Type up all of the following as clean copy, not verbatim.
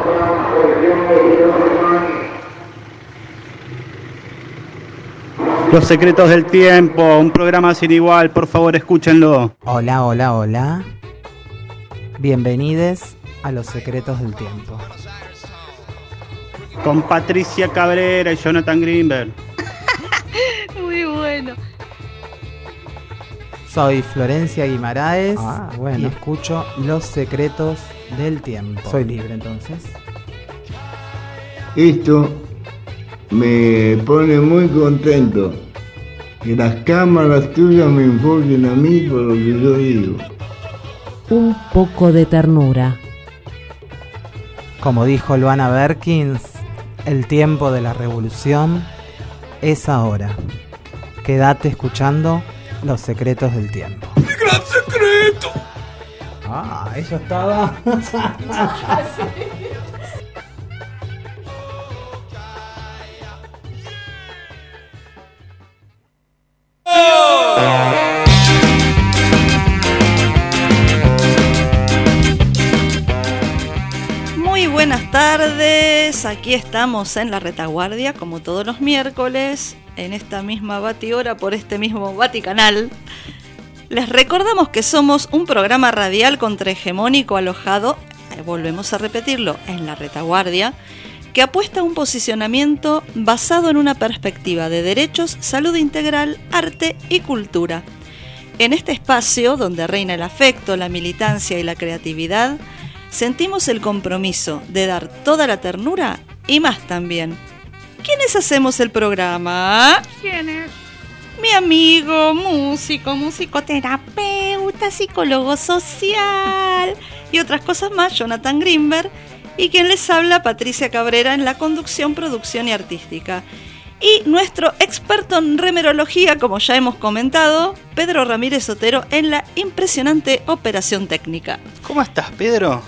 Los secretos del tiempo, un programa sin igual, por favor escúchenlo. Hola, hola, hola. Bienvenidos a Los secretos del tiempo. Con Patricia Cabrera y Jonathan Greenberg. Muy bueno. Soy Florencia Guimaraes bueno. y escucho Los secretos del tiempo. Soy libre entonces. Esto me pone muy contento. Que las cámaras tuyas me enfoquen a mí por lo que yo digo. Un poco de ternura. Como dijo Luana Berkins, el tiempo de la revolución es ahora. Quédate escuchando Los secretos del tiempo. ¡Mi gran secreto! Eso estaba. Muy buenas tardes, aquí estamos en la retaguardia como todos los miércoles, en esta misma batihora por este mismo Vaticanal. Les recordamos que somos un programa radial contrahegemónico alojado, volvemos a repetirlo, en la retaguardia, que apuesta a un posicionamiento basado en una perspectiva de derechos, salud integral, arte y cultura. En este espacio, donde reina el afecto, la militancia y la creatividad, sentimos el compromiso de dar toda la ternura y más también. ¿Quiénes hacemos el programa? ¿Quiénes? Mi amigo, músico, musicoterapeuta, psicólogo social y otras cosas más, Jonathan Greenberg, y quien les habla, Patricia Cabrera, en la conducción, producción y artística. Y nuestro experto en remerología, como ya hemos comentado, Pedro Ramírez Otero, en la impresionante operación técnica. ¿Cómo estás, Pedro?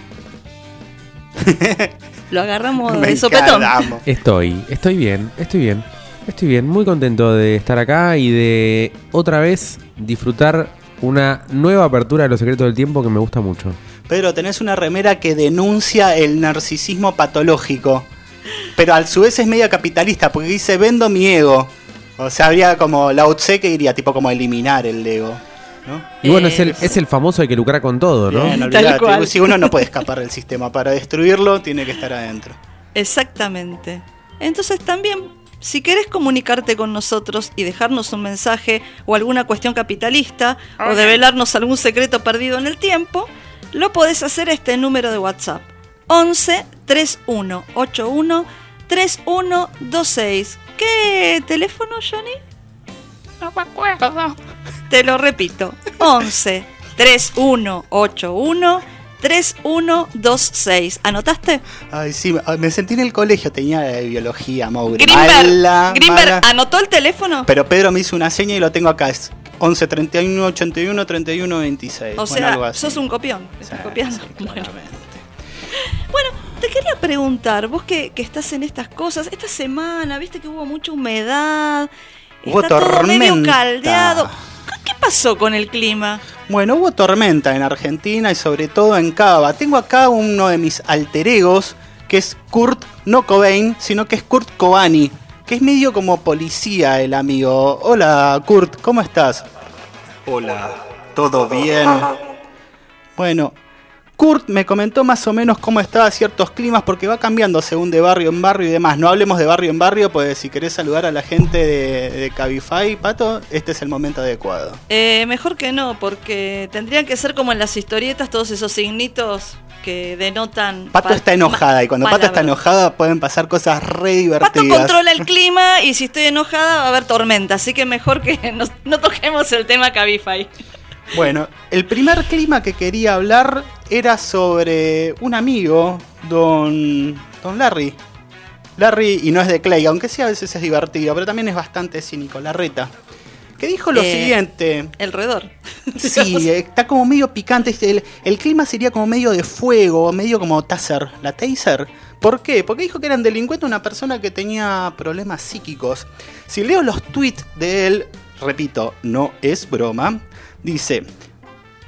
Lo agarramos de sopetón. Estoy bien, muy contento de estar acá y de otra vez disfrutar una nueva apertura de Los secretos del tiempo que me gusta mucho. Pedro, tenés una remera que denuncia el narcisismo patológico, pero a su vez es media capitalista porque dice vendo mi ego. O sea, habría como Lao Tse que diría tipo como eliminar el ego, ¿no? Y bueno, es el famoso hay que lucrar con todo, ¿no? Bien, olvidate, si uno no puede escapar del sistema, para destruirlo tiene que estar adentro. Exactamente. Entonces también, si querés comunicarte con nosotros y dejarnos un mensaje o alguna cuestión capitalista o develarnos algún secreto perdido en el tiempo, lo podés hacer a este número de WhatsApp 11 31 81 3126. ¿Qué teléfono, Johnny? No me acuerdo. Te lo repito, 11 31 81 3126. ¿Anotaste? Ay, sí, me sentí en el colegio, tenía de biología, Mauri. Greenberg, ¿anotó el teléfono? Pero Pedro me hizo una seña y lo tengo acá, es 11 31 81 31 26. O sea, sos un copión. ¿Estás copiando? Bueno, te quería preguntar, vos que estás en estas cosas, esta semana, viste que hubo mucha humedad, hubo está tormenta. Todo medio caldeado. ¿Qué pasó con el clima? Bueno, hubo tormenta en Argentina y sobre todo en Cava. Tengo acá uno de mis alter egos, que es Kurt, no Cobain, sino que es Kurt Cobain, que es medio como policía el amigo. Hola, Kurt, ¿cómo estás? Hola, ¿todo bien? Bueno, Kurt me comentó más o menos cómo estaban ciertos climas, porque va cambiando según de barrio en barrio y demás. No hablemos de barrio en barrio, pues si querés saludar a la gente de Cabify, Pato, este es el momento adecuado. Mejor que no, porque tendrían que ser como en las historietas todos esos signitos que denotan... Pato está enojada, y cuando Pato está enojada pueden pasar cosas re divertidas. Pato controla el clima y si estoy enojada va a haber tormenta, así que mejor que no toquemos el tema Cabify. Bueno, el primer clima que quería hablar era sobre un amigo, don Larry. Larry, y no es de Clay, aunque sí a veces es divertido, pero también es bastante cínico, Larreta. Que dijo lo siguiente. El roedor. Sí, está como medio picante. El clima sería como medio de fuego, medio como Taser, la Taser. ¿Por qué? Porque dijo que era un delincuente, una persona que tenía problemas psíquicos. Si leo los tweets de él, repito, no es broma, dice: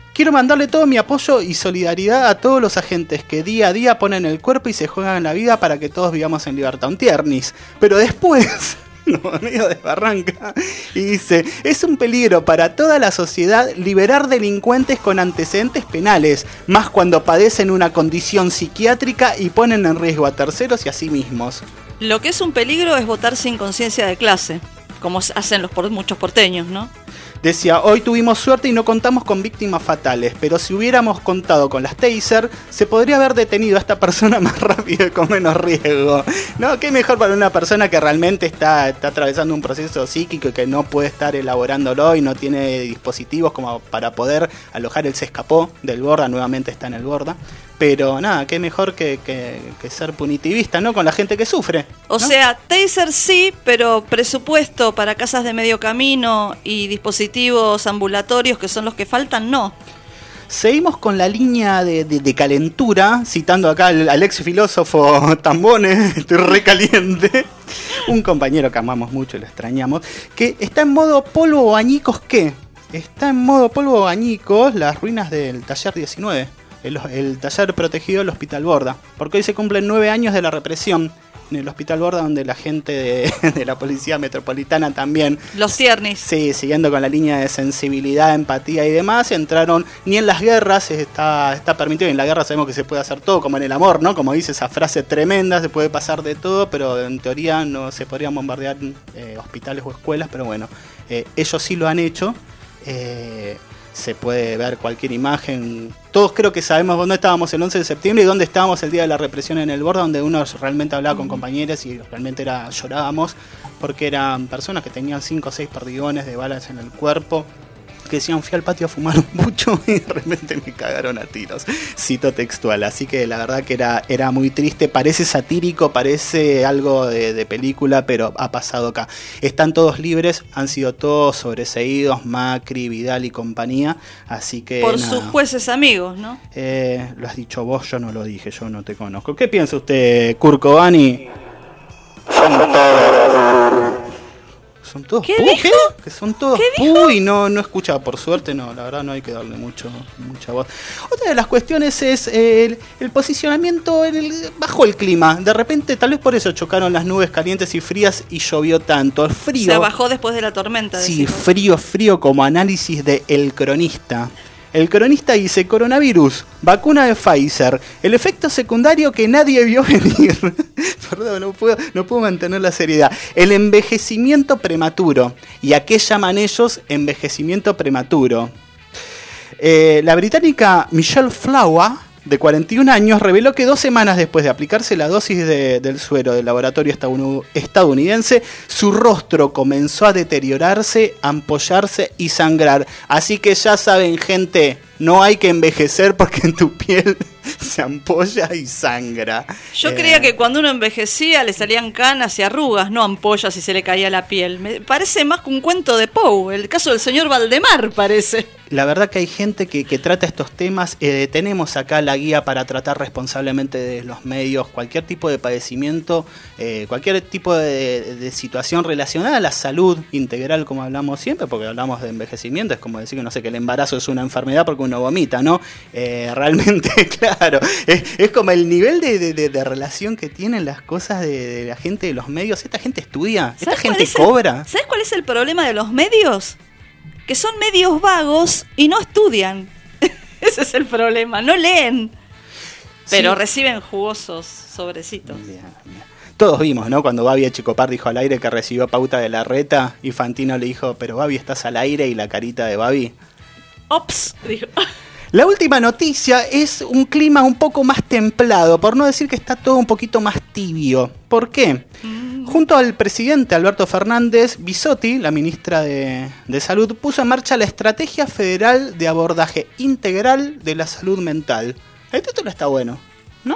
Quiero mandarle todo mi apoyo y solidaridad a todos los agentes que día a día ponen el cuerpo y se juegan la vida para que todos vivamos en libertad. Un tiernis. Pero después, medio desbarranca, y dice: es un peligro para toda la sociedad liberar delincuentes con antecedentes penales, más cuando padecen una condición psiquiátrica y ponen en riesgo a terceros y a sí mismos. Lo que es un peligro es votar sin conciencia de clase, como hacen muchos porteños, ¿no? Decía: hoy tuvimos suerte y no contamos con víctimas fatales, pero si hubiéramos contado con las taser, se podría haber detenido a esta persona más rápido y con menos riesgo. No, qué mejor para una persona que realmente está atravesando un proceso psíquico y que no puede estar elaborándolo y no tiene dispositivos como para poder alojar. Él se escapó del Borda, nuevamente está en el Borda. Pero nada, qué mejor que ser punitivista, ¿no? Con la gente que sufre, ¿no? O sea, taser sí, pero presupuesto para casas de medio camino y dispositivos ambulatorios, que son los que faltan, no. Seguimos con la línea de calentura, citando acá al ex filósofo Tambone, estoy recaliente, un compañero que amamos mucho y lo extrañamos, que está en modo polvo o añicos. ¿Qué? Está en modo polvo o añicos las ruinas del taller 19. El taller protegido del Hospital Borda, porque hoy se cumplen 9 años de la represión en el Hospital Borda, donde la gente de la Policía Metropolitana también... Los tiernis. Sí, siguiendo con la línea de sensibilidad, empatía y demás, entraron. Ni en las guerras está permitido, y en la guerra sabemos que se puede hacer todo, como en el amor, ¿no? Como dice esa frase tremenda, se puede pasar de todo, pero en teoría no se podrían bombardear hospitales o escuelas, pero bueno, ellos sí lo han hecho. Se puede ver cualquier imagen. Todos creo que sabemos dónde estábamos el 11 de septiembre y dónde estábamos el día de la represión en el Borda, donde uno realmente hablaba con compañeras y realmente llorábamos, porque eran personas que tenían 5 o 6 perdigones de balas en el cuerpo, que decían: fui al patio a fumar un pucho y de repente me cagaron a tiros. Cito textual. Así que la verdad que era muy triste. Parece satírico, parece algo de película, pero ha pasado acá. Están todos libres, han sido todos sobreseídos, Macri, Vidal y compañía. Así que por sus jueces amigos, ¿no? Lo has dicho vos, yo no lo dije, yo no te conozco. ¿Qué piensa usted, Kurkovani? Son todos ¿Qué dijo? Que son todos uy, no escucha, por suerte no, la verdad no hay que darle mucha voz. Otra de las cuestiones es el posicionamiento bajo el clima. De repente, tal vez por eso chocaron las nubes calientes y frías y llovió tanto. El frío. Se bajó después de la tormenta. Sí, frío como análisis de El Cronista. El Cronista dice: coronavirus, vacuna de Pfizer, el efecto secundario que nadie vio venir. Perdón, no puedo mantener la seriedad. El envejecimiento prematuro. ¿Y a qué llaman ellos envejecimiento prematuro? La británica Michelle Flower, de 41 años, reveló que 2 semanas después de aplicarse la dosis del suero del laboratorio estadounidense, su rostro comenzó a deteriorarse, ampollarse y sangrar. Así que ya saben, gente, no hay que envejecer porque en tu piel se ampolla y sangra. Yo creía que cuando uno envejecía le salían canas y arrugas, no ampollas y se le caía la piel. Me parece más que un cuento de Poe, el caso del señor Valdemar parece. La verdad que hay gente que trata estos temas. Tenemos acá la guía para tratar responsablemente de los medios cualquier tipo de padecimiento, cualquier tipo de situación relacionada a la salud integral, como hablamos siempre, porque hablamos de envejecimiento. Es como decir que no sé, que el embarazo es una enfermedad porque uno vomita, ¿no? Realmente, claro, es como el nivel de relación que tienen las cosas de la gente de los medios. Esta gente estudia, esta gente cobra. ¿Sabes cuál es el problema de los medios? Que son medios vagos y no estudian. Ese es el problema, no leen, pero sí reciben jugosos sobrecitos. Bien. Todos vimos, ¿no? Cuando Babi Echecopar dijo al aire que recibió pauta de Larreta y Fantino le dijo: pero Babi, estás al aire, y la carita de Babi: ops, dijo. La última noticia es un clima un poco más templado, por no decir que está todo un poquito más tibio. ¿Por qué? Junto al presidente Alberto Fernández, Bisotti, la ministra de Salud, puso en marcha la Estrategia Federal de Abordaje Integral de la Salud Mental. El título está bueno, ¿no?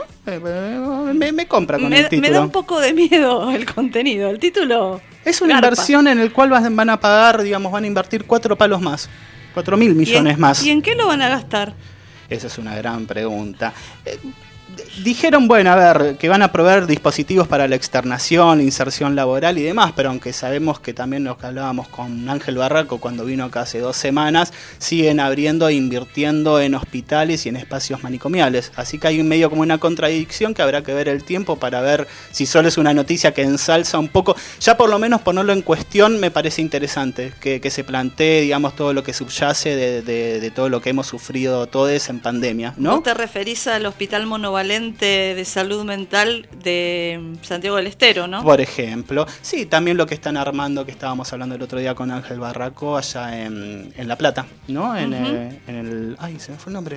Me compra con el título. Me da un poco de miedo el contenido. El título es una inversión en el cual van a pagar, van a invertir 4 palos más. 4.000 millones más. ¿Y en qué lo van a gastar? Esa es una gran pregunta. Dijeron, bueno, a ver, que van a proveer dispositivos para la externación, la inserción laboral y demás, pero aunque sabemos que también lo que hablábamos con Ángel Barraco cuando vino acá hace 2 semanas, siguen abriendo e invirtiendo en hospitales y en espacios manicomiales. Así que hay un medio como una contradicción que habrá que ver el tiempo para ver si solo es una noticia que ensalza un poco. Ya por lo menos ponerlo en cuestión me parece interesante, que se plantee, digamos, todo lo que subyace de todo lo que hemos sufrido todos en pandemia, ¿no? ¿Vos te referís al Hospital Monovalente de Salud Mental de Santiago del Estero, no? Por ejemplo. Sí, también lo que están armando, que estábamos hablando el otro día con Ángel Barraco, allá en La Plata, ¿no? En el... Ay, se me fue el nombre.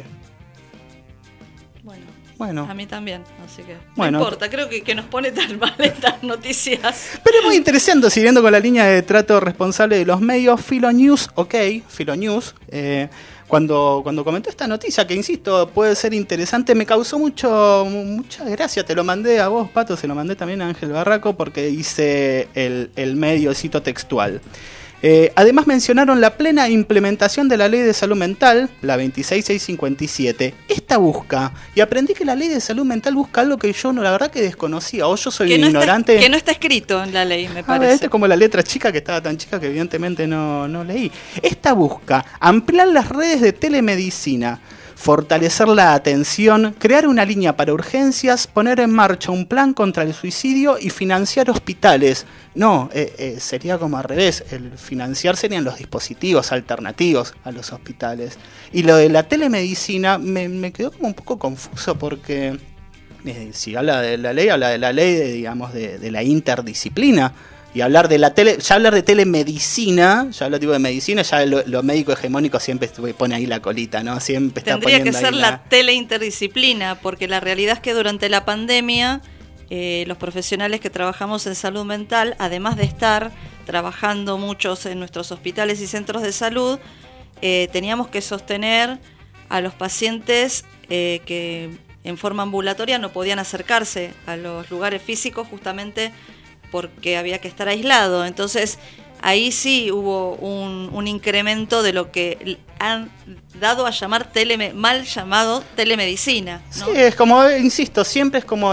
Bueno. A mí también, así que bueno, no importa, creo que nos pone tan mal estas noticias. Pero es muy interesante, siguiendo con la línea de trato responsable de los medios, Filonews, Filonews, cuando comentó esta noticia, que insisto, puede ser interesante, me causó mucha gracia. Te lo mandé a vos, Pato, se lo mandé también a Ángel Barraco, porque hice el medio, cito textual. Además mencionaron la plena implementación de la Ley de Salud Mental, la 26657. Esta busca, y aprendí que la Ley de Salud Mental busca algo que yo la verdad que desconocía, o yo soy ignorante. Que no está escrito en la ley, me parece. Esta es como la letra chica, que estaba tan chica que evidentemente no leí. Esta busca ampliar las redes de telemedicina, fortalecer la atención, crear una línea para urgencias, poner en marcha un plan contra el suicidio y financiar hospitales. No, sería como al revés. El financiar serían los dispositivos alternativos a los hospitales. Y lo de la telemedicina me quedó como un poco confuso, porque si habla de la ley digamos, de la interdisciplina. Y hablar de hablar de telemedicina, ya habla tipo de medicina, ya lo médico hegemónico siempre pone ahí la colita, ¿no? Siempre está Tendría poniendo que ser ahí la teleinterdisciplina, porque la realidad es que durante la pandemia los profesionales que trabajamos en salud mental, además de estar trabajando muchos en nuestros hospitales y centros de salud, teníamos que sostener a los pacientes que en forma ambulatoria no podían acercarse a los lugares físicos, justamente porque había que estar aislado. Entonces ahí sí hubo un incremento de lo que han dado a llamar mal llamado telemedicina, ¿no? Sí, es como, insisto, siempre es como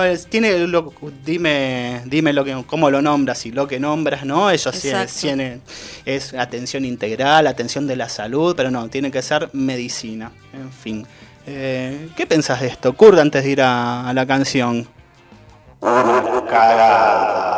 dime cómo lo nombras y lo que nombras, ¿no? Ellos tienen, es atención integral, atención de la salud, pero no, tiene que ser medicina. En fin. ¿Qué pensás de esto, Kurt, antes de ir a la canción? Cagada.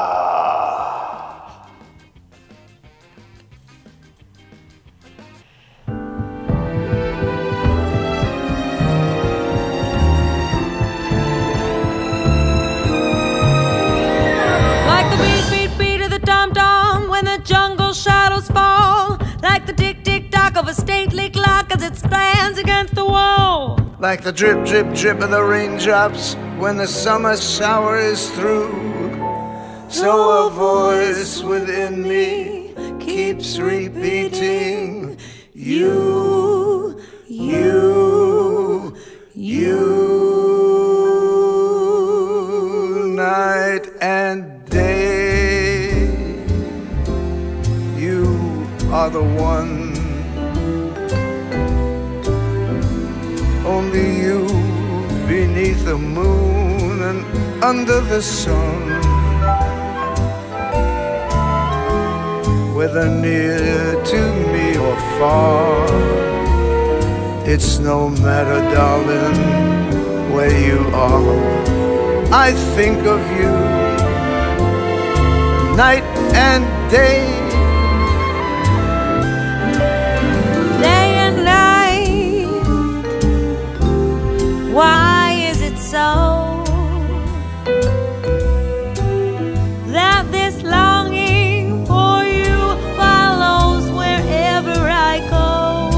Jungle shadows fall like the tick-tick-tock of a stately clock as it stands against the wall. Like the drip, drip, drip of the raindrops when the summer shower is through. So a voice within me keeps repeating, you, you, you, night and day. Are the one, only you beneath the moon and under the sun. Whether near to me or far, it's no matter, darling, where you are. I think of you night and day. Why is it so that this longing for you follows wherever I go?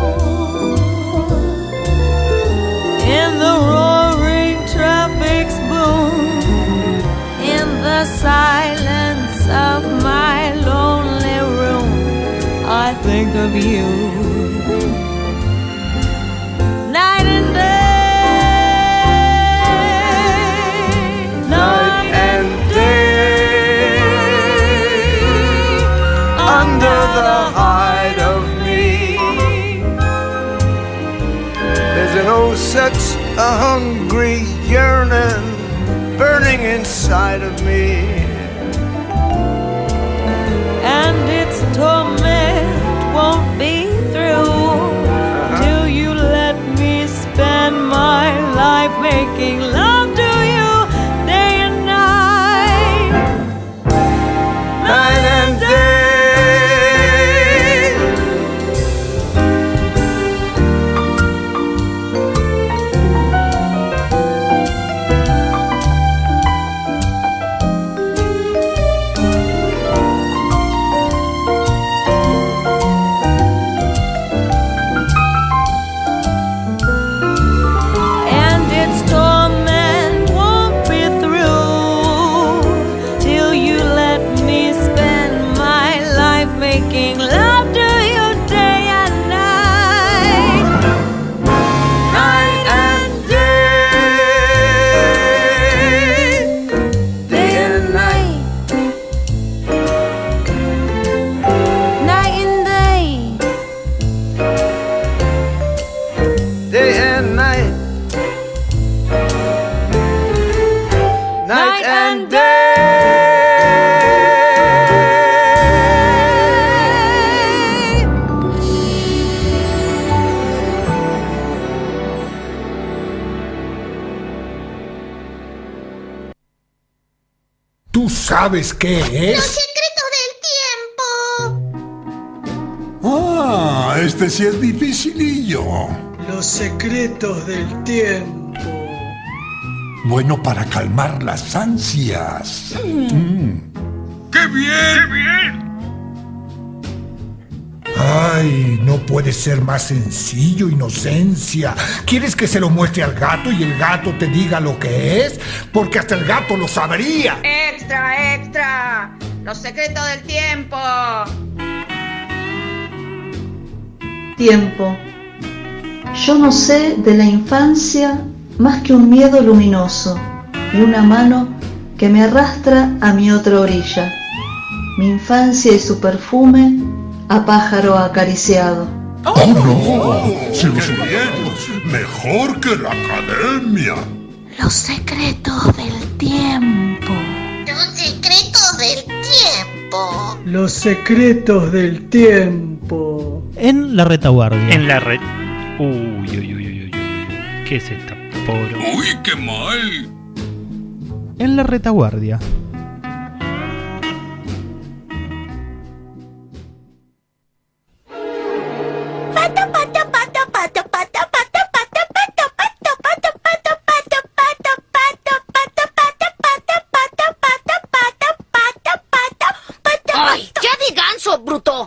In the roaring traffic's boom, in the silence of my lonely room, I think of you night and day. The hide of me, there's an oh such a hungry yearning inside of me. And its torment won't be through till you let me spend my life making love to you day and night, night and day. ¿Sabes qué es? ¡Los secretos del tiempo! Ah, este sí es dificilillo. Los secretos del tiempo. Bueno, para calmar las ansias. ¡Qué bien! ¡Qué bien! Ay, no puede ser más sencillo, Inocencia. ¿Quieres que se lo muestre al gato y el gato te diga lo que es? Porque hasta el gato lo sabría. ¡Extra, extra! ¡Los secretos del tiempo! Tiempo. Yo no sé de la infancia más que un miedo luminoso y una mano que me arrastra a mi otra orilla. Mi infancia y su perfume a pájaro acariciado. ¡Oh, no! ¡Si los viejos! ¡Mejor que la academia! Los secretos del tiempo. Los secretos del tiempo. Los secretos del tiempo. En la retaguardia. En la red. Uy, uy, uy, uy, uy. ¿Qué es esta poro? ¡Uy, qué mal! En la retaguardia. ¡Ay, ya de ganso, bruto!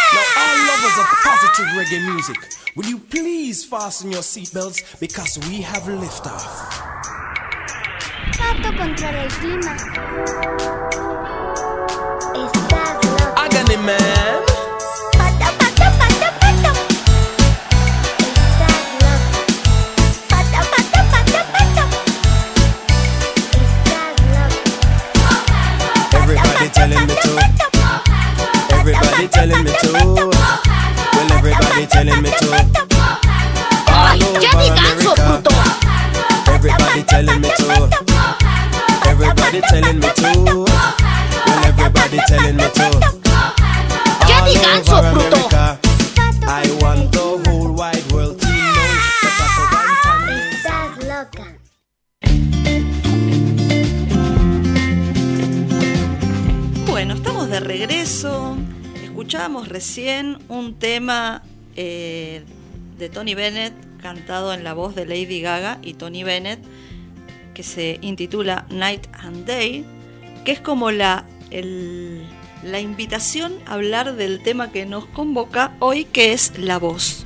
Reggae music. Will you please fasten your seatbelts because we have liftoff. Pato controla el clima. Estás loco. Hágale, man. Pato, pato, pato, pato. Estás loco. Pato, pato, pato, pato. Estás loco. Everybody telling me to. Everybody telling me to. Well, everybody telling me to. ¡Ay, ya de ganso, bruto! Everybody telling me to. Everybody telling me to. Well, everybody telling me to. ¡Ya de ganso, bruto! I want the whole wide world to know that Estás loca. Bueno, estamos de regreso. Escuchábamos recién un tema de Tony Bennett cantado en la voz de Lady Gaga y Tony Bennett, que se intitula Night and Day, que es como la invitación a hablar del tema que nos convoca hoy, que es la voz.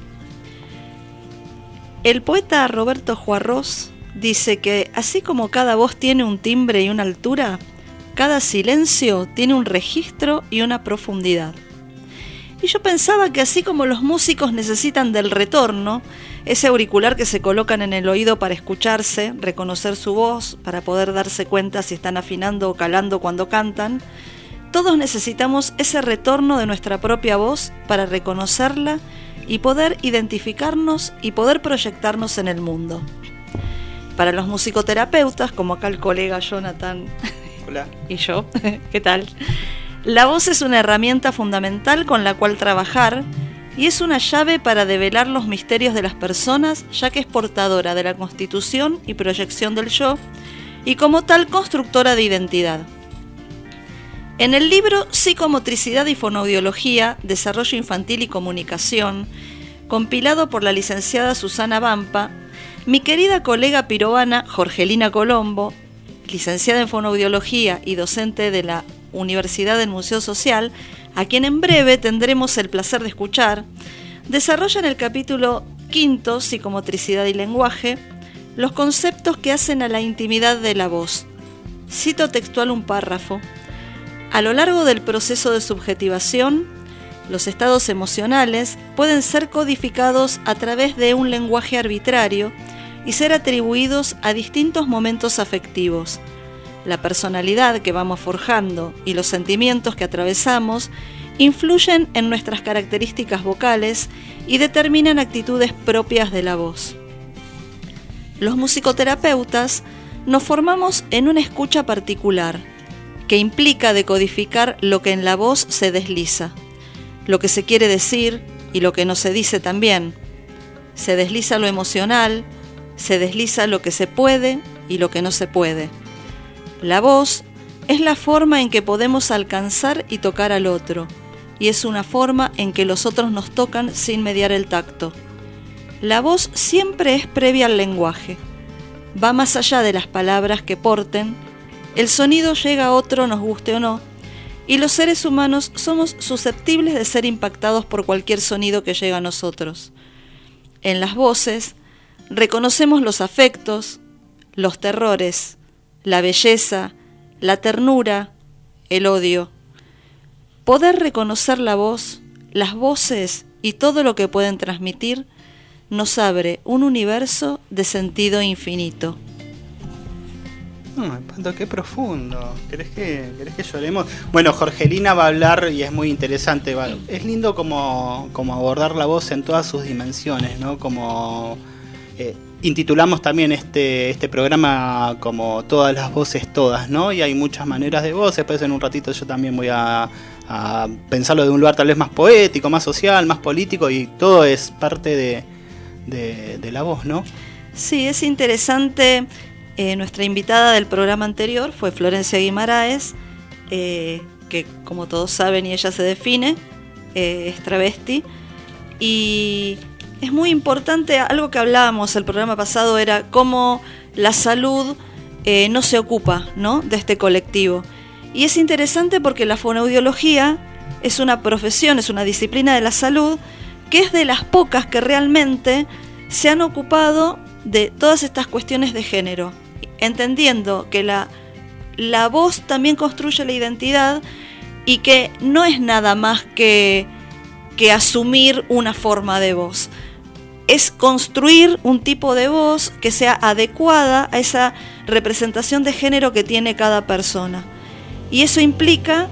El poeta Roberto Juarros dice que así como cada voz tiene un timbre y una altura, cada silencio tiene un registro y una profundidad. Y yo pensaba que así como los músicos necesitan del retorno, ese auricular que se colocan en el oído para escucharse, reconocer su voz, para poder darse cuenta si están afinando o calando cuando cantan, todos necesitamos ese retorno de nuestra propia voz para reconocerla y poder identificarnos y poder proyectarnos en el mundo. Para los musicoterapeutas, como acá el colega Jonathan Hola. y yo, ¿qué tal? La voz es una herramienta fundamental con la cual trabajar y es una llave para develar los misterios de las personas, ya que es portadora de la constitución y proyección del yo y como tal constructora de identidad. En el libro Psicomotricidad y Fonoaudiología, Desarrollo Infantil y Comunicación, compilado por la licenciada Susana Vampa, mi querida colega piroana Jorgelina Colombo, licenciada en Fonoaudiología y docente de la Universidad del Museo Social, a quien en breve tendremos el placer de escuchar, desarrolla en el capítulo 5, Psicomotricidad y Lenguaje, los conceptos que hacen a la intimidad de la voz. Cito textual un párrafo. A lo largo del proceso de subjetivación, los estados emocionales pueden ser codificados a través de un lenguaje arbitrario y ser atribuidos a distintos momentos afectivos. La personalidad que vamos forjando y los sentimientos que atravesamos influyen en nuestras características vocales y determinan actitudes propias de la voz. Los musicoterapeutas nos formamos en una escucha particular, que implica decodificar lo que en la voz se desliza, lo que se quiere decir y lo que no se dice también. Se desliza lo emocional, se desliza lo que se puede y lo que no se puede. La voz es la forma en que podemos alcanzar y tocar al otro, y es una forma en que los otros nos tocan sin mediar el tacto. La voz siempre es previa al lenguaje, va más allá de las palabras que porten. El sonido llega a otro, nos guste o no, y los seres humanos somos susceptibles de ser impactados por cualquier sonido que llega a nosotros. En las voces reconocemos los afectos, los terrores, la belleza, la ternura, el odio. Poder reconocer la voz, las voces y todo lo que pueden transmitir nos abre un universo de sentido infinito. Espanto, qué profundo. ¿Querés que lloremos? Bueno, Jorgelina va a hablar y es muy interesante. Es lindo como abordar la voz en todas sus dimensiones, ¿no? Como intitulamos también este programa como Todas las voces todas, ¿no? Y hay muchas maneras de voz. Después en un ratito yo también voy a pensarlo de un lugar tal vez más poético, más social, más político, y todo es parte de la voz, ¿no? Sí, es interesante. Nuestra invitada del programa anterior fue Florencia Guimaraes, que como todos saben y ella se define, es travesti, y es muy importante, algo que hablábamos el programa pasado era cómo la salud no se ocupa, ¿no?, de este colectivo, y es interesante porque la fonoaudiología es una profesión, es una disciplina de la salud que es de las pocas que realmente se han ocupado de todas estas cuestiones de género, entendiendo que la voz también construye la identidad y que no es nada más que asumir una forma de voz. Es construir un tipo de voz que sea adecuada a esa representación de género que tiene cada persona. Y eso implica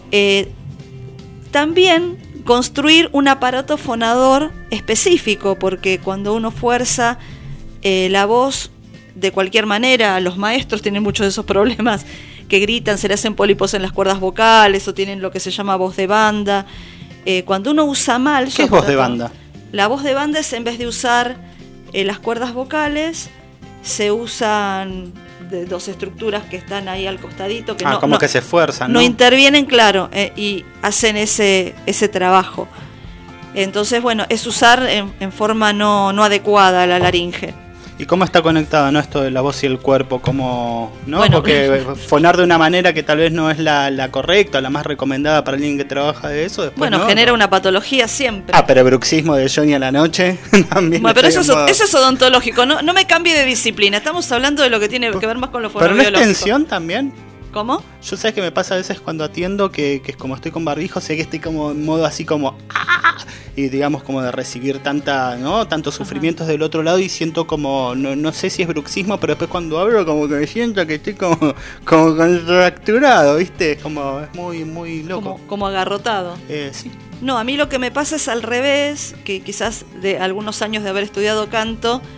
también construir un aparato fonador específico, porque cuando uno fuerza la voz de cualquier manera, los maestros tienen muchos de esos problemas, que gritan, se le hacen pólipos en las cuerdas vocales o tienen lo que se llama voz de banda. Cuando uno usa mal... ¿Qué es voz de banda? La voz de banda es, en vez de usar las cuerdas vocales, se usan de dos estructuras que están ahí al costadito, que que se esfuerzan, ¿no? No intervienen, claro, y hacen ese trabajo. Entonces, bueno, es usar en forma no adecuada la laringe. ¿Y cómo está conectada, no, esto de la voz y el cuerpo? ¿Cómo, no? Bueno, porque fonar de una manera que tal vez no es la correcta, la más recomendada para alguien que trabaja de eso. Después, bueno, ¿no? genera una patología siempre. Pero bruxismo de Johnny a la noche también. Bueno, pero eso es odontológico, no me cambie de disciplina. Estamos hablando de lo que tiene que ver más con lo fonoaudiológico. ¿Pero no es tensión también? ¿Cómo? Yo sé que me pasa a veces cuando atiendo que es como estoy con barbijo, sé que estoy como en modo así como y digamos como de recibir tantos sufrimientos del otro lado, y siento como, no sé si es bruxismo, pero después cuando hablo como que me siento que estoy como contracturado, ¿viste? Es como, es muy, muy loco. Como agarrotado. Sí. No, a mí lo que me pasa es al revés, que quizás de algunos años de haber estudiado canto,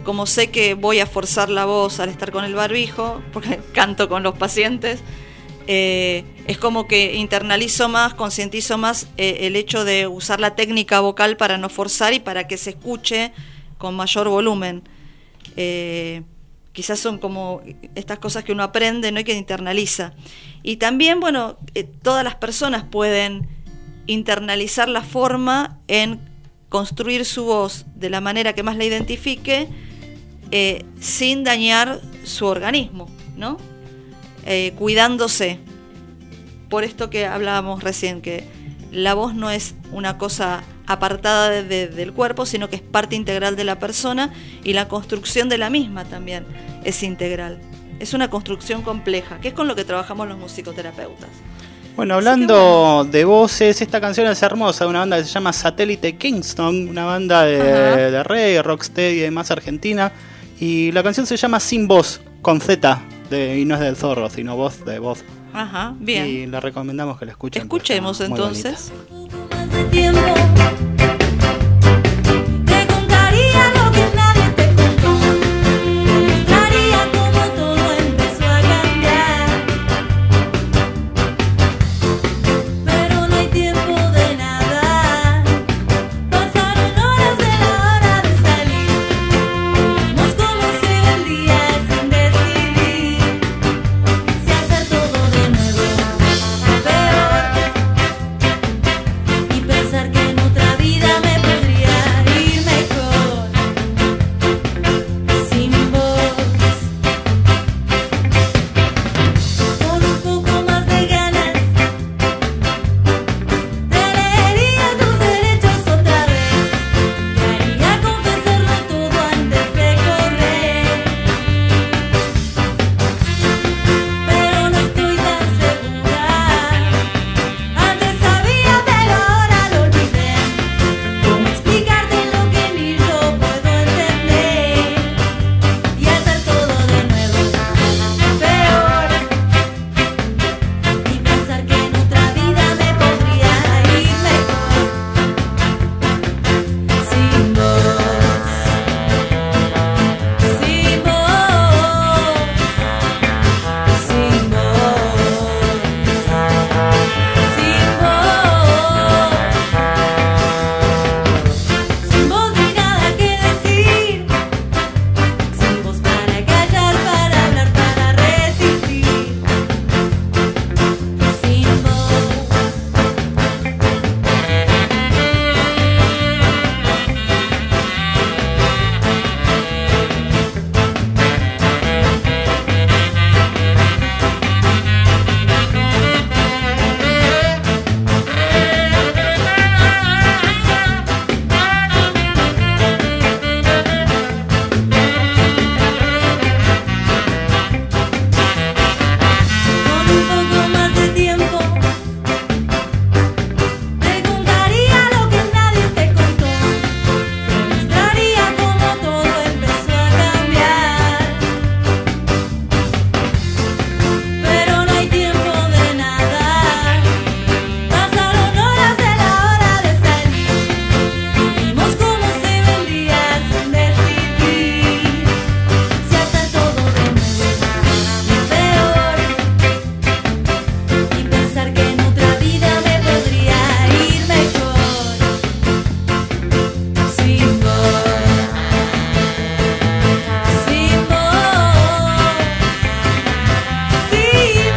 como sé que voy a forzar la voz al estar con el barbijo, porque canto con los pacientes, es como que internalizo más, concientizo más el hecho de usar la técnica vocal para no forzar y para que se escuche con mayor volumen. Quizás son como estas cosas que uno aprende, ¿no? Y que internaliza. Y también, bueno, todas las personas pueden internalizar la forma en construir su voz de la manera que más la identifique, sin dañar su organismo, ¿no? Cuidándose. Por esto que hablábamos recién, que la voz no es una cosa apartada del cuerpo, sino que es parte integral de la persona, y la construcción de la misma también es integral. Es una construcción compleja, que es con lo que trabajamos los musicoterapeutas. Bueno, hablando de voces, esta canción es hermosa, de una banda que se llama Satélite Kingston, una banda de reggae, rocksteady y demás argentina, y la canción se llama Sin Voz, con Z, y no es del zorro, sino voz de voz. Ajá, bien. Y le recomendamos que la escuchen. Escuchemos entonces. Tiempo. Te contaría lo que nadie te contó. Te mostraría cómo todo empezó a cambiar. Pero no hay tiempo de nada. Pasaron horas de la hora de salir. Vimos cómo se ve el día sin decidir si hacer todo de nuevo peor. Y pensar que en otra vida me podría ir mejor sin vos. Con un poco más de ganas te leería tus derechos otra vez. Te haría confesarlo todo antes de correr. Pero no estoy tan segura. Antes sabía, pero ahora lo olvidé. ¿Cómo explicarte lo que ni yo puedo entender? Y hacer todo de nuevo peor. Y pensar que en otra vida me podría ir mejor sin vos. Sin vos. Sin vos. Sin vos ni nada que decir. Sin vos para callar, para hablar, para resistir. Sin vos. Con un poco más de tiempo te contaría lo que nadie te contó. Te mostraría cómo todo empezó a cambiar. Pero no hay tiempo de nada. Pasaron horas de la hora de salir. Vimos cómo se ve el día sin decidir si hacer todo de nuevo y peor. Y pensar que en otra vida me podría ir mejor sin vos. Sin vos. Sin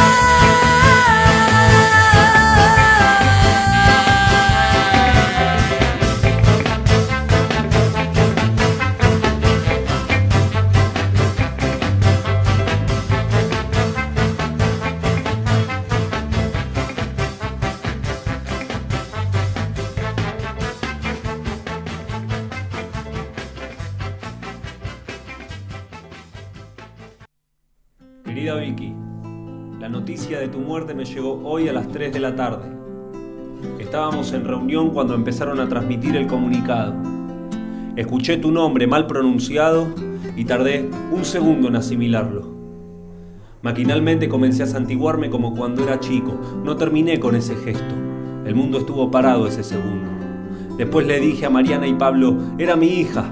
Querida Vicky, la noticia de tu muerte me llegó hoy a las 3 de la tarde. Estábamos en reunión cuando empezaron a transmitir el comunicado. Escuché tu nombre mal pronunciado y tardé un segundo en asimilarlo. Maquinalmente comencé a santiguarme como cuando era chico. No terminé con ese gesto. El mundo estuvo parado ese segundo. Después le dije a Mariana y Pablo, era mi hija.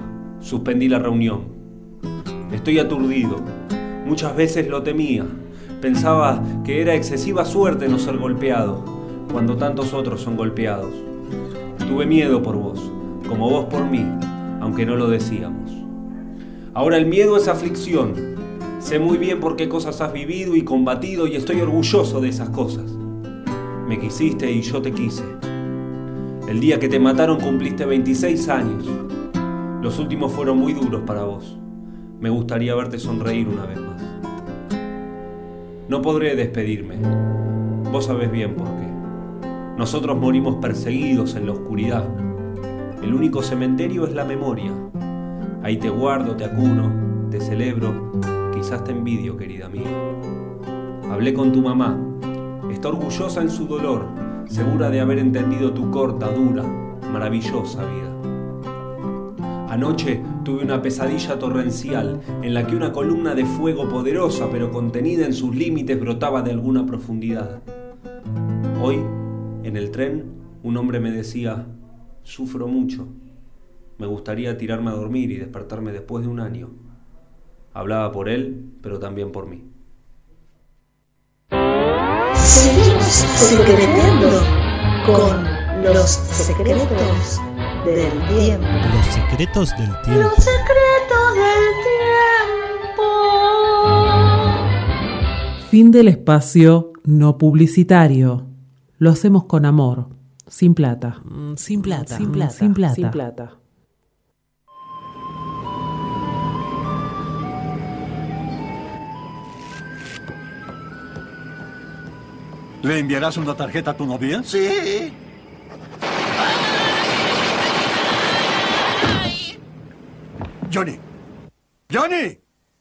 Suspendí la reunión. Estoy aturdido. Muchas veces lo temía. Pensaba que era excesiva suerte no ser golpeado, cuando tantos otros son golpeados. Tuve miedo por vos, como vos por mí, aunque no lo decíamos. Ahora el miedo es aflicción. Sé muy bien por qué cosas has vivido y combatido y estoy orgulloso de esas cosas. Me quisiste y yo te quise. El día que te mataron cumpliste 26 años. Los últimos fueron muy duros para vos. Me gustaría verte sonreír una vez más. No podré despedirme. Vos sabés bien por qué. Nosotros morimos perseguidos en la oscuridad. El único cementerio es la memoria. Ahí te guardo, te acuno, te celebro. Quizás te envidio, querida mía. Hablé con tu mamá. Está orgullosa en su dolor, segura de haber entendido tu corta, dura, maravillosa vida. Anoche tuve una pesadilla torrencial en la que una columna de fuego poderosa pero contenida en sus límites brotaba de alguna profundidad. Hoy, en el tren, un hombre me decía: sufro mucho. Me gustaría tirarme a dormir y despertarme después de un año. Hablaba por él, pero también por mí. Seguimos secretando con los secretos del tiempo. Los secretos del tiempo. Los secretos del tiempo. Fin del espacio no publicitario. Lo hacemos con amor, sin plata. Sin plata. Sin plata. Sin plata. Sin plata. ¿Le enviarás una tarjeta a tu novia? Sí. Johnny. ¡Johnny!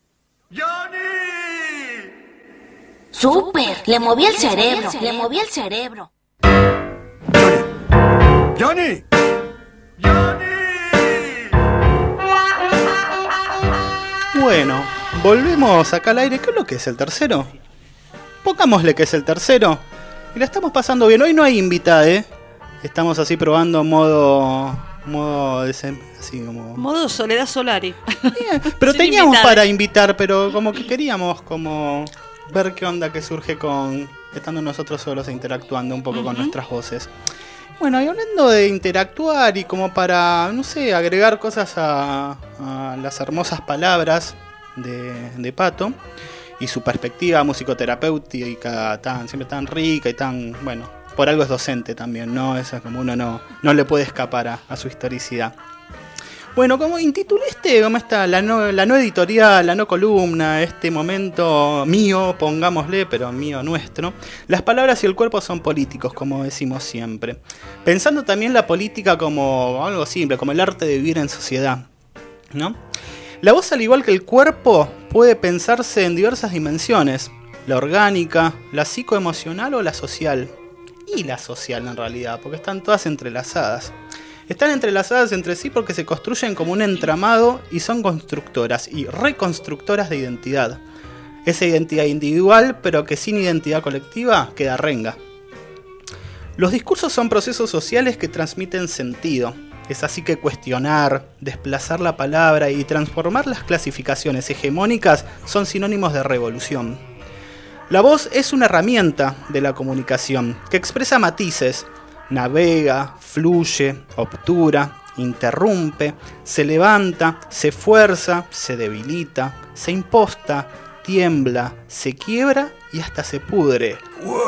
¡Súper! Le moví el cerebro. Le moví el cerebro. ¡Johnny! Bueno, volvemos acá al aire. ¿Qué es lo que es el tercero? Pongámosle que es el tercero. Y la estamos pasando bien. Hoy no hay invitada, ¿eh? Estamos así probando modo así como... Modo Soledad Solari. Pero Sin teníamos invitar. para invitar, pero como que queríamos como ver qué onda que surge con estando nosotros solos e interactuando un poco con nuestras voces. Bueno, y hablando de interactuar y como para, no sé, agregar cosas a las hermosas palabras de Pato y su perspectiva musicoterapéutica siempre tan rica y tan, bueno, por algo es docente también, ¿no? Eso es como uno no le puede escapar a su historicidad. Bueno, como intitulé ¿cómo está? La no editorial, la no columna, este momento mío, pongámosle, pero mío nuestro. Las palabras y el cuerpo son políticos, como decimos siempre. Pensando también la política como algo simple, como el arte de vivir en sociedad, ¿no? La voz, al igual que el cuerpo, puede pensarse en diversas dimensiones. La orgánica, la psicoemocional o la social. Y la social en realidad, porque están todas entrelazadas. Están entrelazadas entre sí porque se construyen como un entramado y son constructoras y reconstructoras de identidad. Esa identidad individual, pero que sin identidad colectiva, queda renga. Los discursos son procesos sociales que transmiten sentido. Es así que cuestionar, desplazar la palabra y transformar las clasificaciones hegemónicas son sinónimos de revolución. La voz es una herramienta de la comunicación que expresa matices. Navega, fluye, obtura, interrumpe, se levanta, se fuerza, se debilita, se imposta, tiembla, se quiebra y hasta se pudre.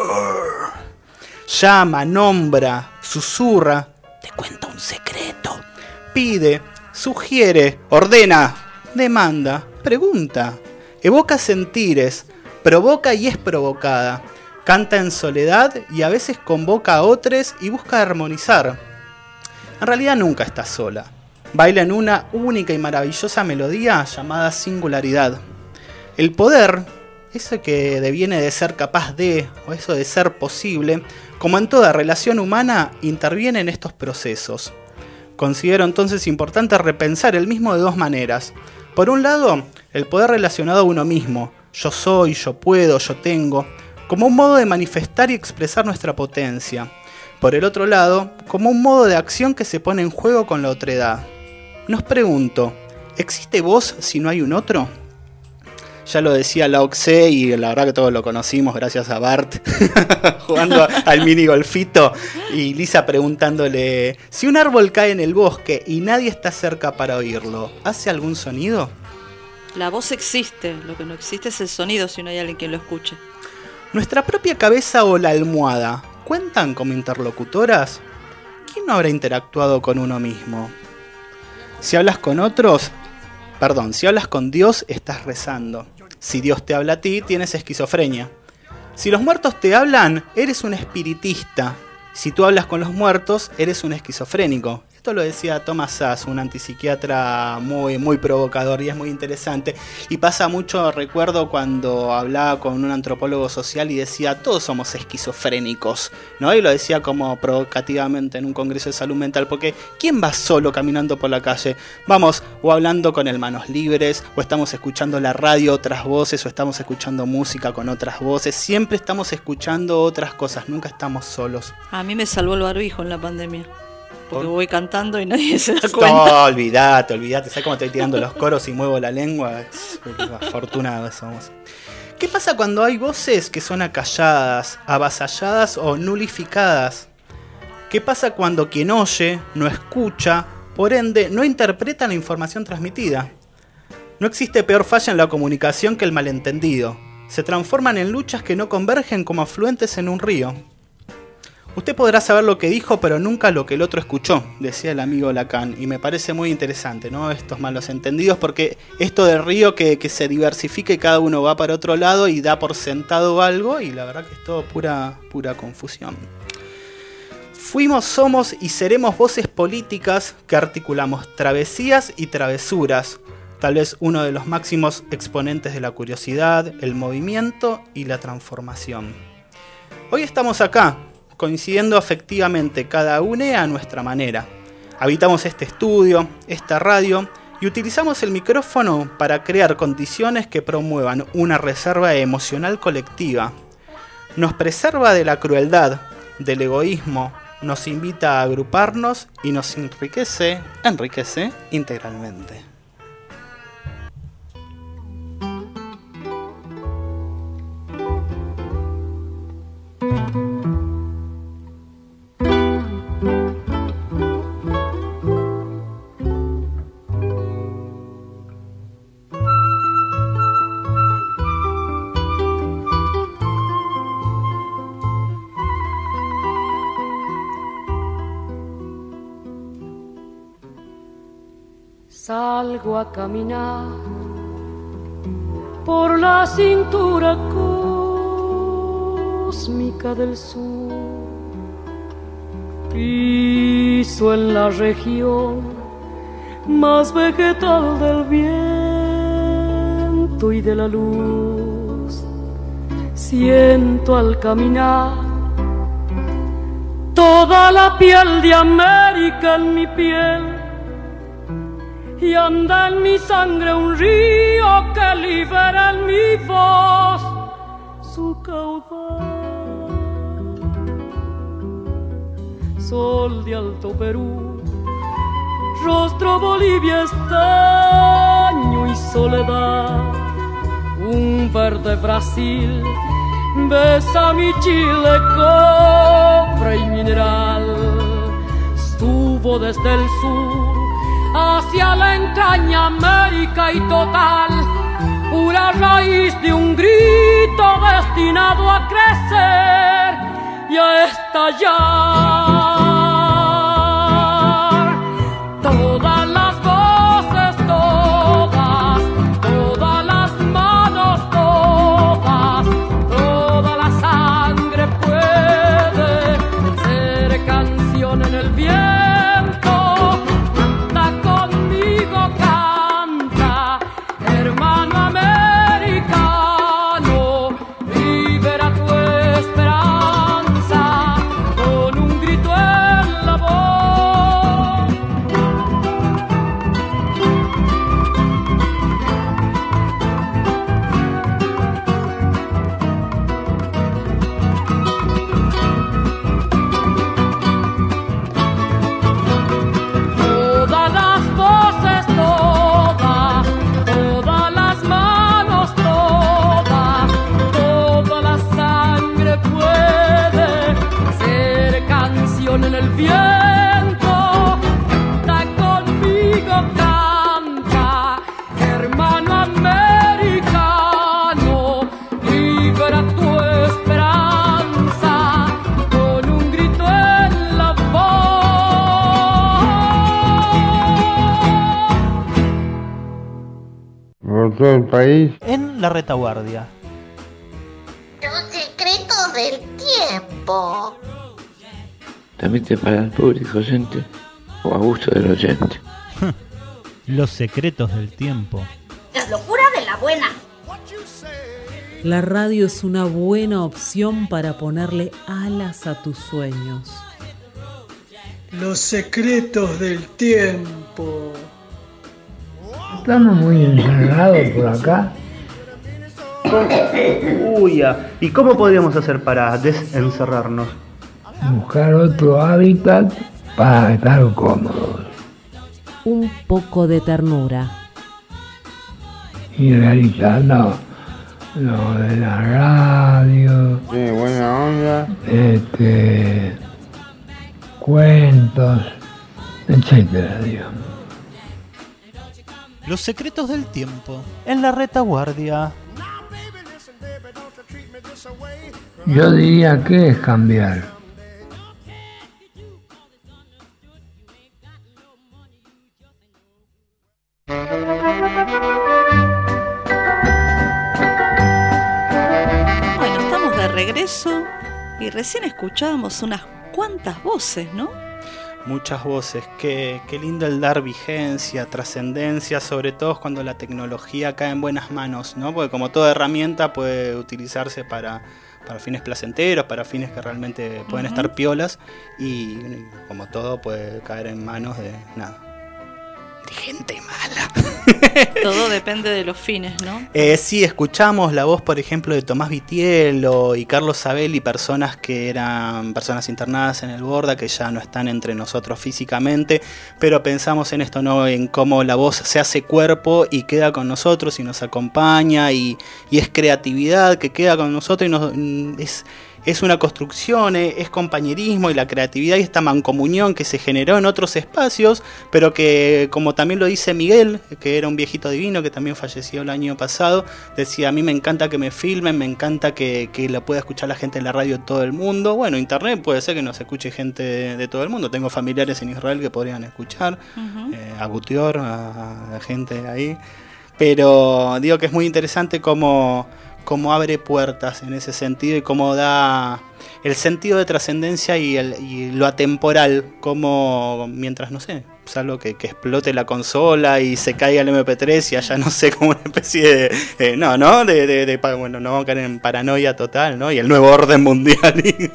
Llama, nombra, susurra, te cuenta un secreto, pide, sugiere, ordena, demanda, pregunta, evoca sentires, provoca y es provocada. Canta en soledad y a veces convoca a otros y busca armonizar. En realidad nunca está sola. Baila en una única y maravillosa melodía llamada singularidad. El poder, eso que deviene de ser capaz de, o eso de ser posible, como en toda relación humana, interviene en estos procesos. Considero entonces importante repensar el mismo de dos maneras. Por un lado, el poder relacionado a uno mismo. Yo soy, yo puedo, yo tengo, como un modo de manifestar y expresar nuestra potencia. Por el otro lado, como un modo de acción que se pone en juego con la otredad. Nos pregunto, ¿existe vos si no hay un otro? Ya lo decía Lao Tse y la verdad que todos lo conocimos gracias a Bart jugando al mini golfito y Lisa preguntándole, si un árbol cae en el bosque y nadie está cerca para oírlo, ¿hace algún sonido? La voz existe, lo que no existe es el sonido si no hay alguien que lo escuche. ¿Nuestra propia cabeza o la almohada cuentan como interlocutoras? ¿Quién no habrá interactuado con uno mismo? Si hablas con Dios, estás rezando. Si Dios te habla a ti, tienes esquizofrenia. Si los muertos te hablan, eres un espiritista. Si tú hablas con los muertos, eres un esquizofrénico. Esto lo decía Thomas Szasz, un antipsiquiatra muy provocador y es muy interesante. Y pasa mucho, recuerdo cuando hablaba con un antropólogo social y decía, todos somos esquizofrénicos, ¿no? Y lo decía como provocativamente en un congreso de salud mental, porque ¿quién va solo caminando por la calle? Vamos o hablando con el manos libres, o estamos escuchando la radio, otras voces, o estamos escuchando música con otras voces. Siempre estamos escuchando otras cosas, nunca estamos solos. A mí me salvó el barbijo en la pandemia. Porque voy cantando y nadie se da cuenta. No, olvídate. ¿Sabes cómo estoy tirando los coros y muevo la lengua? Afortunados somos. ¿Qué pasa cuando hay voces que son acalladas, avasalladas o nulificadas? ¿Qué pasa cuando quien oye no escucha, por ende no interpreta la información transmitida? No existe peor falla en la comunicación que el malentendido. Se transforman en luchas que no convergen como afluentes en un río. Usted podrá saber lo que dijo, pero nunca lo que el otro escuchó, decía el amigo Lacan, y me parece muy interesante, ¿no? Estos malos entendidos, porque esto del río que se diversifica y cada uno va para otro lado y da por sentado algo, y la verdad que es todo pura confusión. Fuimos, somos y seremos voces políticas que articulamos travesías y travesuras, tal vez uno de los máximos exponentes de la curiosidad, el movimiento y la transformación. Hoy estamos acá, coincidiendo afectivamente cada uno a nuestra manera. Habitamos este estudio, esta radio, y utilizamos el micrófono para crear condiciones que promuevan una reserva emocional colectiva. Nos preserva de la crueldad, del egoísmo, nos invita a agruparnos y nos enriquece integralmente. Salgo a caminar por la cintura cósmica del sur. Piso en la región más vegetal del viento y de la luz. Siento al caminar toda la piel de América en mi piel. Y anda en mi sangre un río que libera en mi voz su caudal. Sol de Alto Perú, rostro Bolivia, estaño y soledad. Un verde Brasil besa mi Chile, cobre y mineral. Estuvo desde el sur hacia la entraña América y total, pura raíz de un grito destinado a crecer y a estallar. Todas las voces, todas las manos, toda la sangre puede ser canción en el viento. Con un todo el país. En la retaguardia. Los secretos del tiempo. Transmite para el público oyente o a gusto del oyente. Los secretos del tiempo. Las locuras de la buena. La radio es una buena opción para ponerle alas a tus sueños. Los secretos del tiempo. Estamos muy encerrados por acá. Uy, ¿y cómo podríamos hacer para desencerrarnos? Buscar otro hábitat para estar cómodos. Un poco de ternura. Y realizando lo de la radio. Sí, buena onda. Cuentos, etcétera, digamos. Los secretos del tiempo. En la retaguardia. Yo diría que es cambiar. Bueno, estamos de regreso y recién escuchábamos unas cuantas voces, ¿no? Muchas voces, qué lindo el dar vigencia, trascendencia, sobre todo cuando la tecnología cae en buenas manos, ¿no? Porque como toda herramienta puede utilizarse para fines placenteros, para fines que realmente pueden estar piolas, y como todo puede caer en manos de nada. De gente mala. Todo depende de los fines, ¿no? Sí, escuchamos la voz, por ejemplo, de Tomás Vitiello y Carlos Sabelli, personas que eran personas internadas en el Borda, que ya no están entre nosotros físicamente, pero pensamos en esto, ¿no? En cómo la voz se hace cuerpo y queda con nosotros y nos acompaña, y es creatividad que queda con nosotros y es una construcción, es compañerismo, y la creatividad y esta mancomunión que se generó en otros espacios, pero que, como también lo dice Miguel, que era un viejito divino que también falleció el año pasado, decía: a mí me encanta que me filmen, me encanta que la pueda escuchar la gente en la radio de todo el mundo. Bueno, internet puede ser que nos escuche gente de todo el mundo. Tengo familiares en Israel que podrían escuchar, a Gutior, a gente ahí. Pero digo que es muy interesante cómo abre puertas en ese sentido, y cómo da el sentido de trascendencia y lo atemporal, como mientras, no sé, salvo que explote la consola y se caiga el MP3 y haya, no sé, como una especie de bueno, no vamos a caer en paranoia total, ¿no? Y el nuevo orden mundial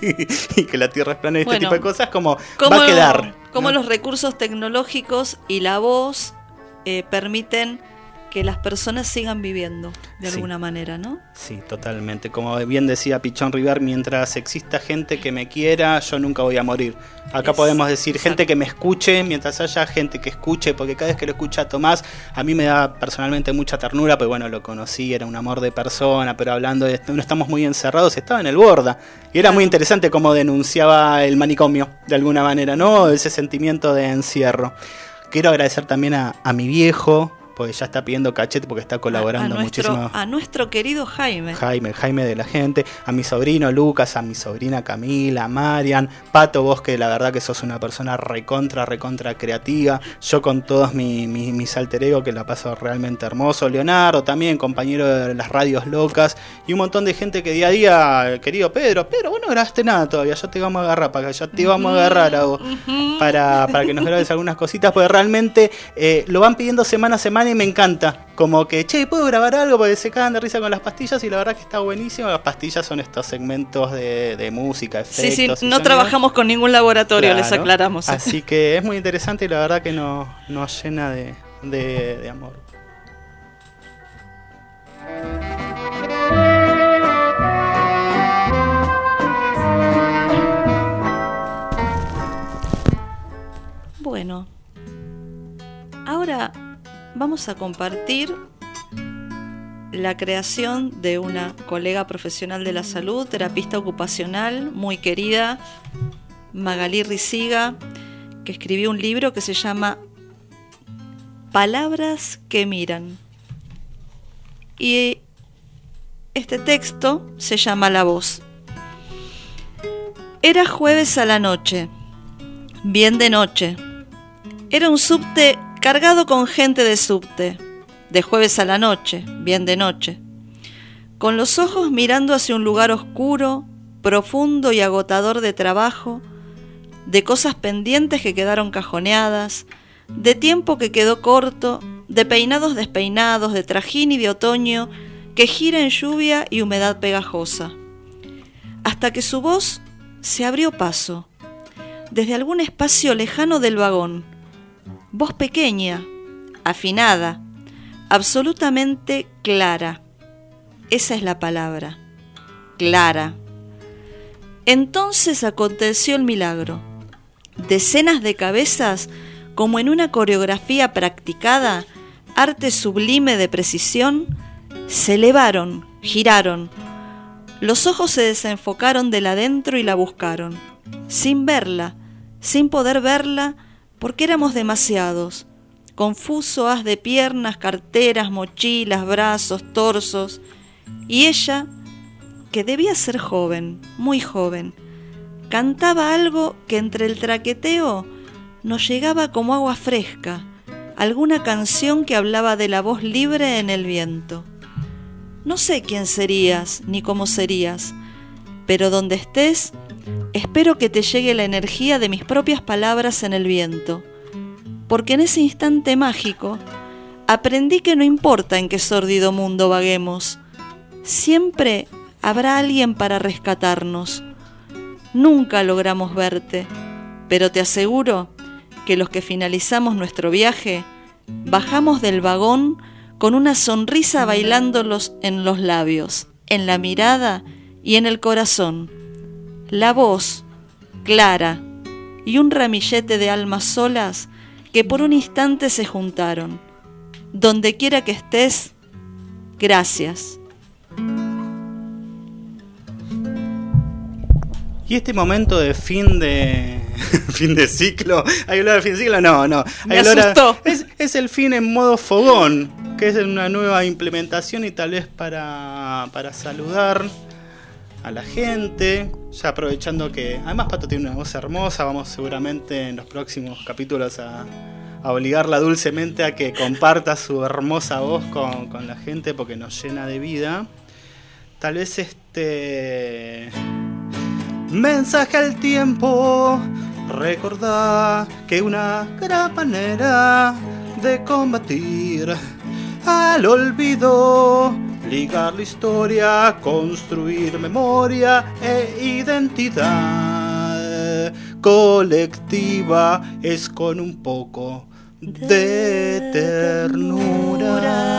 y que la Tierra es plana y este tipo de cosas, como va a quedar, como ¿no? Los recursos tecnológicos y la voz permiten que las personas sigan viviendo de alguna manera, ¿no? Sí, totalmente. Como bien decía Pichón River, mientras exista gente que me quiera, yo nunca voy a morir. Acá podemos decir gente que me escuche, mientras haya gente que escuche, porque cada vez que lo escucha a Tomás, a mí me da personalmente mucha ternura, pues bueno, lo conocí, era un amor de persona, pero hablando de no estamos muy encerrados, estaba en el Borda. Y era muy interesante cómo denunciaba el manicomio, de alguna manera, ¿no? Ese sentimiento de encierro. Quiero agradecer también a mi viejo, porque ya está pidiendo cachete porque está colaborando muchísimo. A nuestro querido Jaime de la gente, a mi sobrino Lucas, a mi sobrina Camila, a Marian, Pato, vos que la verdad que sos una persona recontra creativa, yo con todos mis alter ego que la paso realmente hermoso, Leonardo también, compañero de las radios locas, y un montón de gente que día a día, querido Pedro, vos no grabaste nada todavía, ya te vamos a agarrar a vos, para que nos grabes algunas cositas, porque realmente lo van pidiendo semana a semana y me encanta, como que, che, ¿puedo grabar algo? Porque se cagan de risa con las pastillas, y la verdad que está buenísimo. Las pastillas son estos segmentos de música, efectos. Sí, no trabajamos con ningún laboratorio, claro, les aclaramos. Así que es muy interesante y la verdad que nos llena de amor. Bueno, ahora vamos a compartir la creación de una colega profesional de la salud, terapista ocupacional muy querida, Magalí Riciga, que escribió un libro que se llama Palabras que miran. Y este texto se llama La voz. Era jueves a la noche, bien de noche. Era un subte cargado con gente de subte. de jueves a la noche, bien de noche, con los ojos mirando hacia un lugar oscuro, profundo y agotador de trabajo, de cosas pendientes que quedaron cajoneadas, de tiempo que quedó corto, de peinados despeinados, de trajín y de otoño que gira en lluvia y humedad pegajosa, hasta que su voz se abrió paso desde algún espacio lejano del vagón, voz pequeña, afinada, absolutamente clara. Esa es la palabra, clara. Entonces aconteció el milagro. Decenas de cabezas, como en una coreografía practicada, arte sublime de precisión, se elevaron, giraron. Los ojos se desenfocaron de la adentro y la buscaron, sin verla, sin poder verla, porque éramos demasiados. Confuso haz de piernas, carteras, mochilas, brazos, torsos. Y ella, que debía ser joven, muy joven, cantaba algo que entre el traqueteo nos llegaba como agua fresca, alguna canción que hablaba de la voz libre en el viento. No sé quién serías ni cómo serías, pero donde estés, espero que te llegue la energía de mis propias palabras en el viento, porque en ese instante mágico aprendí que no importa en qué sórdido mundo vaguemos, siempre habrá alguien para rescatarnos. Nunca logramos verte, pero te aseguro que los que finalizamos nuestro viaje bajamos del vagón con una sonrisa bailándolos en los labios, en la mirada y en el corazón. La voz, clara, y un ramillete de almas solas que por un instante se juntaron. Donde quiera que estés, gracias. Y este momento de fin de ciclo, ¿hay olor al fin de ciclo? No. Me asustó. Es el fin en modo fogón, que es una nueva implementación y tal vez para saludar a la gente, ya aprovechando que además Pato tiene una voz hermosa, vamos seguramente en los próximos capítulos a obligarla dulcemente a que comparta su hermosa voz con la gente porque nos llena de vida. Tal vez mensaje al tiempo, recordá que una gran manera de combatir al olvido, ligar la historia, construir memoria e identidad colectiva es con un poco de ternura.